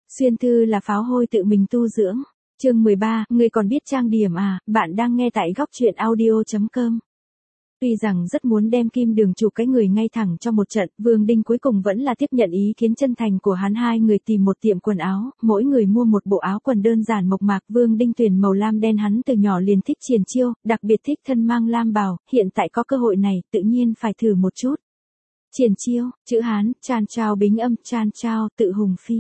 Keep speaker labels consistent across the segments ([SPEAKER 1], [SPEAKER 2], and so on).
[SPEAKER 1] Xuyên thư là pháo hôi tự mình tu dưỡng. Chương 13, ngươi còn biết trang điểm à? Bạn đang nghe tại góc truyện audio.com. Tuy rằng rất muốn đem Kim Đường chụp cái người ngay thẳng cho một trận, Vương Đinh cuối cùng vẫn là tiếp nhận ý kiến chân thành của hắn. Hai người tìm một tiệm quần áo, mỗi người mua một bộ áo quần đơn giản mộc mạc. Vương Đinh tuyển màu lam đen, hắn từ nhỏ liền thích triển chiêu, đặc biệt thích thân mang lam bào, hiện tại có cơ hội này, tự nhiên phải thử một chút. Triển chiêu, chữ Hán, Chan Trao bính âm, Chan Trao, tự hùng phi.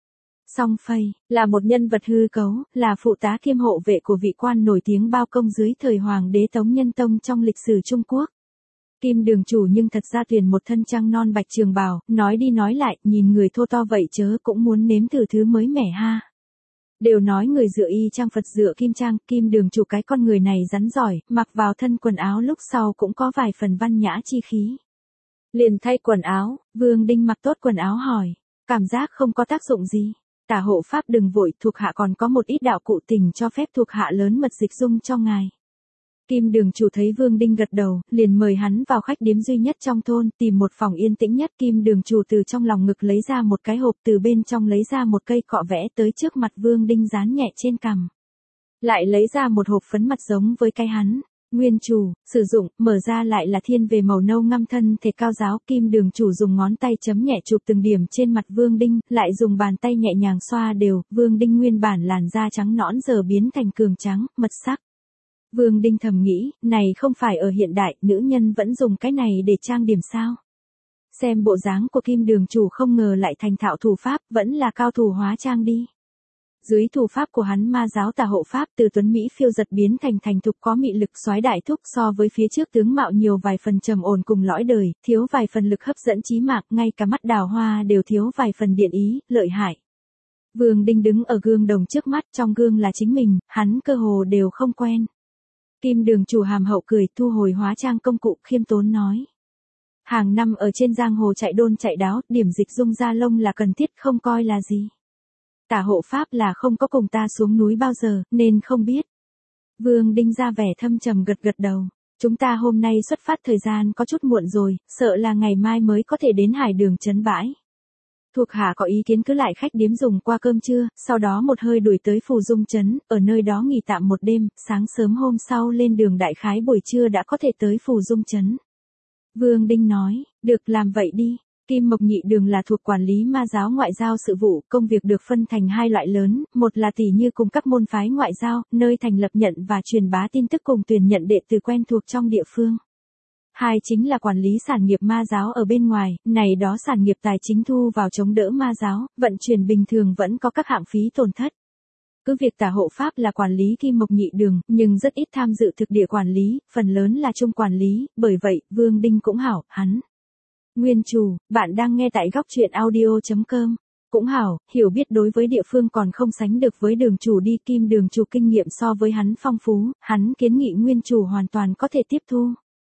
[SPEAKER 1] Song Phây, là một nhân vật hư cấu, là phụ tá kiêm hộ vệ của vị quan nổi tiếng bao công dưới thời Hoàng đế Tống Nhân Tông trong lịch sử Trung Quốc. Kim Đường chủ nhưng thật ra tuyển một thân trang non bạch trường bào, nói đi nói lại, nhìn người thô to vậy chớ cũng muốn nếm thử thứ mới mẻ ha. Đều nói người dựa y trang Phật dựa kim trang, Kim Đường chủ cái con người này rắn giỏi, mặc vào thân quần áo lúc sau cũng có vài phần văn nhã chi khí. Liền thay quần áo, Vương Đinh mặc tốt quần áo hỏi, cảm giác không có tác dụng gì. Tả hộ pháp đừng vội, thuộc hạ còn có một ít đạo cụ tình cho phép thuộc hạ lớn mật dịch dung cho ngài. Kim Đường chủ thấy Vương Đinh gật đầu, liền mời hắn vào khách điếm duy nhất trong thôn, tìm một phòng yên tĩnh nhất. Kim Đường chủ từ trong lòng ngực lấy ra một cái hộp, từ bên trong lấy ra một cây cọ vẽ tới trước mặt Vương Đinh dán nhẹ trên cằm. Lại lấy ra một hộp phấn mặt giống với cái hắn. Nguyên chủ, sử dụng, mở ra lại là thiên về màu nâu ngăm thân thể cao giáo. Kim Đường chủ dùng ngón tay chấm nhẹ chụp từng điểm trên mặt Vương Đinh, lại dùng bàn tay nhẹ nhàng xoa đều. Vương Đinh nguyên bản làn da trắng nõn giờ biến thành cường trắng, mật sắc. Vương Đinh thầm nghĩ, này không phải ở hiện đại, nữ nhân vẫn dùng cái này để trang điểm sao? Xem bộ dáng của Kim Đường chủ không ngờ lại thành thạo thủ pháp, vẫn là cao thủ hóa trang đi. Dưới thủ pháp của hắn, ma giáo Tả hộ pháp từ tuấn mỹ phiêu giật biến thành thục có mị lực soái đại thúc, so với phía trước tướng mạo nhiều vài phần trầm ổn cùng lõi đời, thiếu vài phần lực hấp dẫn chí mạng, ngay cả mắt đào hoa đều thiếu vài phần điện ý, lợi hại. Vương Đinh đứng ở gương đồng trước mắt, trong gương là chính mình, hắn cơ hồ đều không quen. Kim Đường chủ hàm hậu cười, thu hồi hóa trang công cụ, khiêm tốn nói. Hàng năm ở trên giang hồ chạy đôn chạy đáo, điểm dịch dung da lông là cần thiết, không coi là gì. Tả hộ pháp là không có cùng ta xuống núi bao giờ, nên không biết. Vương Đinh ra vẻ thâm trầm gật đầu. Chúng ta hôm nay xuất phát thời gian có chút muộn rồi, sợ là ngày mai mới có thể đến Hải Đường trấn bãi. Thuộc hạ có ý kiến cứ lại khách điếm dùng qua cơm trưa, sau đó một hơi đuổi tới Phù Dung trấn, ở nơi đó nghỉ tạm một đêm, sáng sớm hôm sau lên đường đại khái buổi trưa đã có thể tới Phù Dung trấn. Vương Đinh nói, được làm vậy đi. Kim Mộc Nhị Đường là thuộc quản lý ma giáo ngoại giao sự vụ, công việc được phân thành hai loại lớn, một là tỷ như cùng các môn phái ngoại giao, nơi thành lập nhận và truyền bá tin tức cùng tuyển nhận đệ tử quen thuộc trong địa phương. Hai chính là quản lý sản nghiệp ma giáo ở bên ngoài, này đó sản nghiệp tài chính thu vào chống đỡ ma giáo, vận chuyển bình thường vẫn có các hạng phí tổn thất. Cứ việc Tả hộ pháp là quản lý Kim Mộc Nhị Đường, nhưng rất ít tham dự thực địa quản lý, phần lớn là trung quản lý, bởi vậy, Vương Đinh cũng hảo, hắn. Nguyên chủ, bạn đang nghe tại góc truyện audio.com. Cũng hảo, hiểu biết đối với địa phương còn không sánh được với Đường chủ đi. Kim Đường chủ kinh nghiệm so với hắn phong phú, hắn kiến nghị Nguyên chủ hoàn toàn có thể tiếp thu.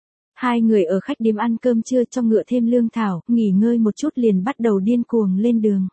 [SPEAKER 1] Hai người ở khách điếm ăn cơm trưa, cho ngựa thêm lương thảo, nghỉ ngơi một chút liền bắt đầu điên cuồng lên đường.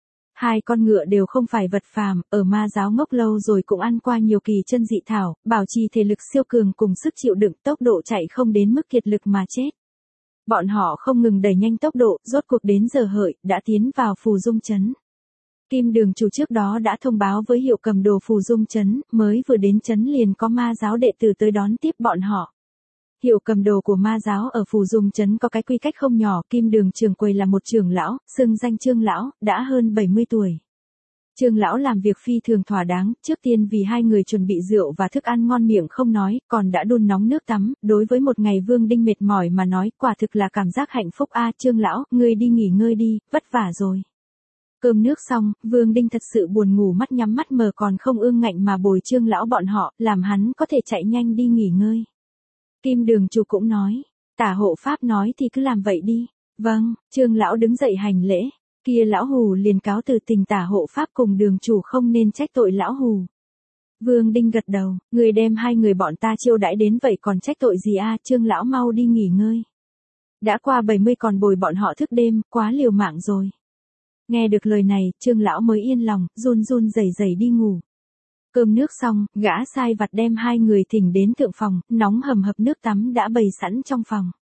[SPEAKER 1] Hai con ngựa đều không phải vật phàm, ở ma giáo ngốc lâu rồi cũng ăn qua nhiều kỳ chân dị thảo, bảo trì thể lực siêu cường cùng sức chịu đựng, tốc độ chạy không đến mức kiệt lực mà chết. Bọn họ không ngừng đẩy nhanh tốc độ, rốt cuộc đến giờ hợi, đã tiến vào Phù Dung trấn. Kim Đường chủ trước đó đã thông báo với hiệu cầm đồ Phù Dung trấn, mới vừa đến trấn liền có ma giáo đệ tử tới đón tiếp bọn họ. Hiệu cầm đồ của ma giáo ở Phù Dung trấn có cái quy cách không nhỏ, Kim Đường trưởng quầy là một trưởng lão, xưng danh Trương lão, đã hơn 70 tuổi. Trương lão làm việc phi thường thỏa đáng, trước tiên vì hai người chuẩn bị rượu và thức ăn ngon miệng không nói, còn đã đun nóng nước tắm, đối với một ngày Vương Đinh mệt mỏi mà nói, quả thực là cảm giác hạnh phúc a. Trương lão, ngươi đi nghỉ ngơi đi, vất vả rồi. Cơm nước xong, Vương Đinh thật sự buồn ngủ, mắt nhắm mắt mở còn không ương ngạnh mà bồi Trương lão bọn họ, làm hắn có thể chạy nhanh đi nghỉ ngơi. Kim Đường chủ cũng nói, Tả hộ pháp nói thì cứ làm vậy đi. Vâng, Trương lão đứng dậy hành lễ. Kia lão hù liền cáo từ, tình Tả hộ pháp cùng Đường chủ không nên trách tội lão hù. Vương Đinh gật đầu, người đem hai người bọn ta chiêu đãi đến vậy còn trách tội gì a? Trương lão mau đi nghỉ ngơi. Đã qua 70 còn bồi bọn họ thức đêm, quá liều mạng rồi. Nghe được lời này, Trương lão mới yên lòng, run run rẩy rẩy đi ngủ. Cơm nước xong, gã sai vặt đem hai người thỉnh đến thượng phòng, nóng hầm hập nước tắm đã bày sẵn trong phòng.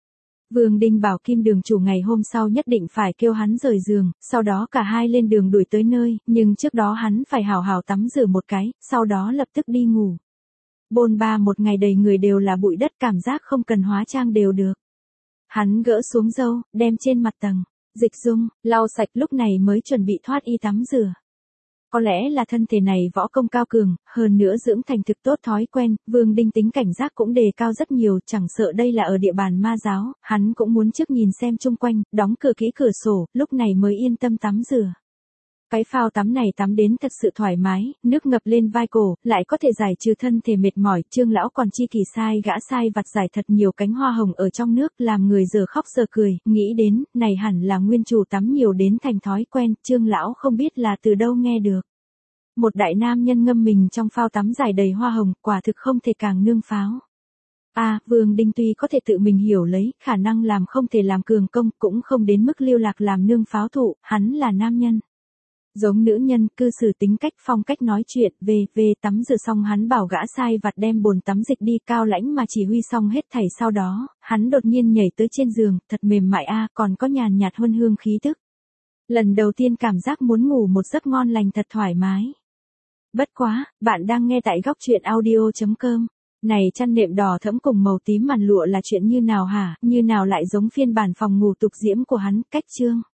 [SPEAKER 1] Vương Đinh bảo Kim Đường chủ ngày hôm sau nhất định phải kêu hắn rời giường, sau đó cả hai lên đường đuổi tới nơi, nhưng trước đó hắn phải hào hào tắm rửa một cái, sau đó lập tức đi ngủ. Bôn ba một ngày đầy người đều là bụi đất, cảm giác không cần hóa trang đều được. Hắn gỡ xuống râu, đem trên mặt tầng dịch dung, lau sạch, lúc này mới chuẩn bị thoát y tắm rửa. Có lẽ là thân thể này võ công cao cường, hơn nữa dưỡng thành thực tốt thói quen, Vương Đinh tính cảnh giác cũng đề cao rất nhiều, chẳng sợ đây là ở địa bàn ma giáo, hắn cũng muốn trước nhìn xem chung quanh, đóng cửa kỹ cửa sổ, lúc này mới yên tâm tắm rửa. Cái phao tắm này tắm đến thật sự thoải mái, nước ngập lên vai cổ, lại có thể giải trừ thân thể mệt mỏi, Trương lão còn chi kỳ sai gã sai vặt giải thật nhiều cánh hoa hồng ở trong nước, làm người giờ khóc giờ cười, nghĩ đến, này hẳn là nguyên chủ tắm nhiều đến thành thói quen, Trương lão không biết là từ đâu nghe được. Một đại nam nhân ngâm mình trong phao tắm dài đầy hoa hồng, quả thực không thể càng nương pháo. Vương Đinh tuy có thể tự mình hiểu lấy, khả năng làm không thể làm cường công, cũng không đến mức lưu lạc làm nương pháo thụ, hắn là nam nhân. Giống nữ nhân, cư xử tính cách phong cách nói chuyện, về tắm rửa xong hắn bảo gã sai vặt đem bồn tắm dịch đi, cao lãnh mà chỉ huy xong hết thảy sau đó, hắn đột nhiên nhảy tới trên giường, thật mềm mại còn có nhàn nhạt huân hương khí tức. Lần đầu tiên cảm giác muốn ngủ một giấc ngon lành thật thoải mái. Bất quá, bạn đang nghe tại góc truyện audio.com. Này chăn nệm đỏ thẫm cùng màu tím màn lụa là chuyện như nào hả, như nào lại giống phiên bản phòng ngủ tục diễm của hắn, cách chương.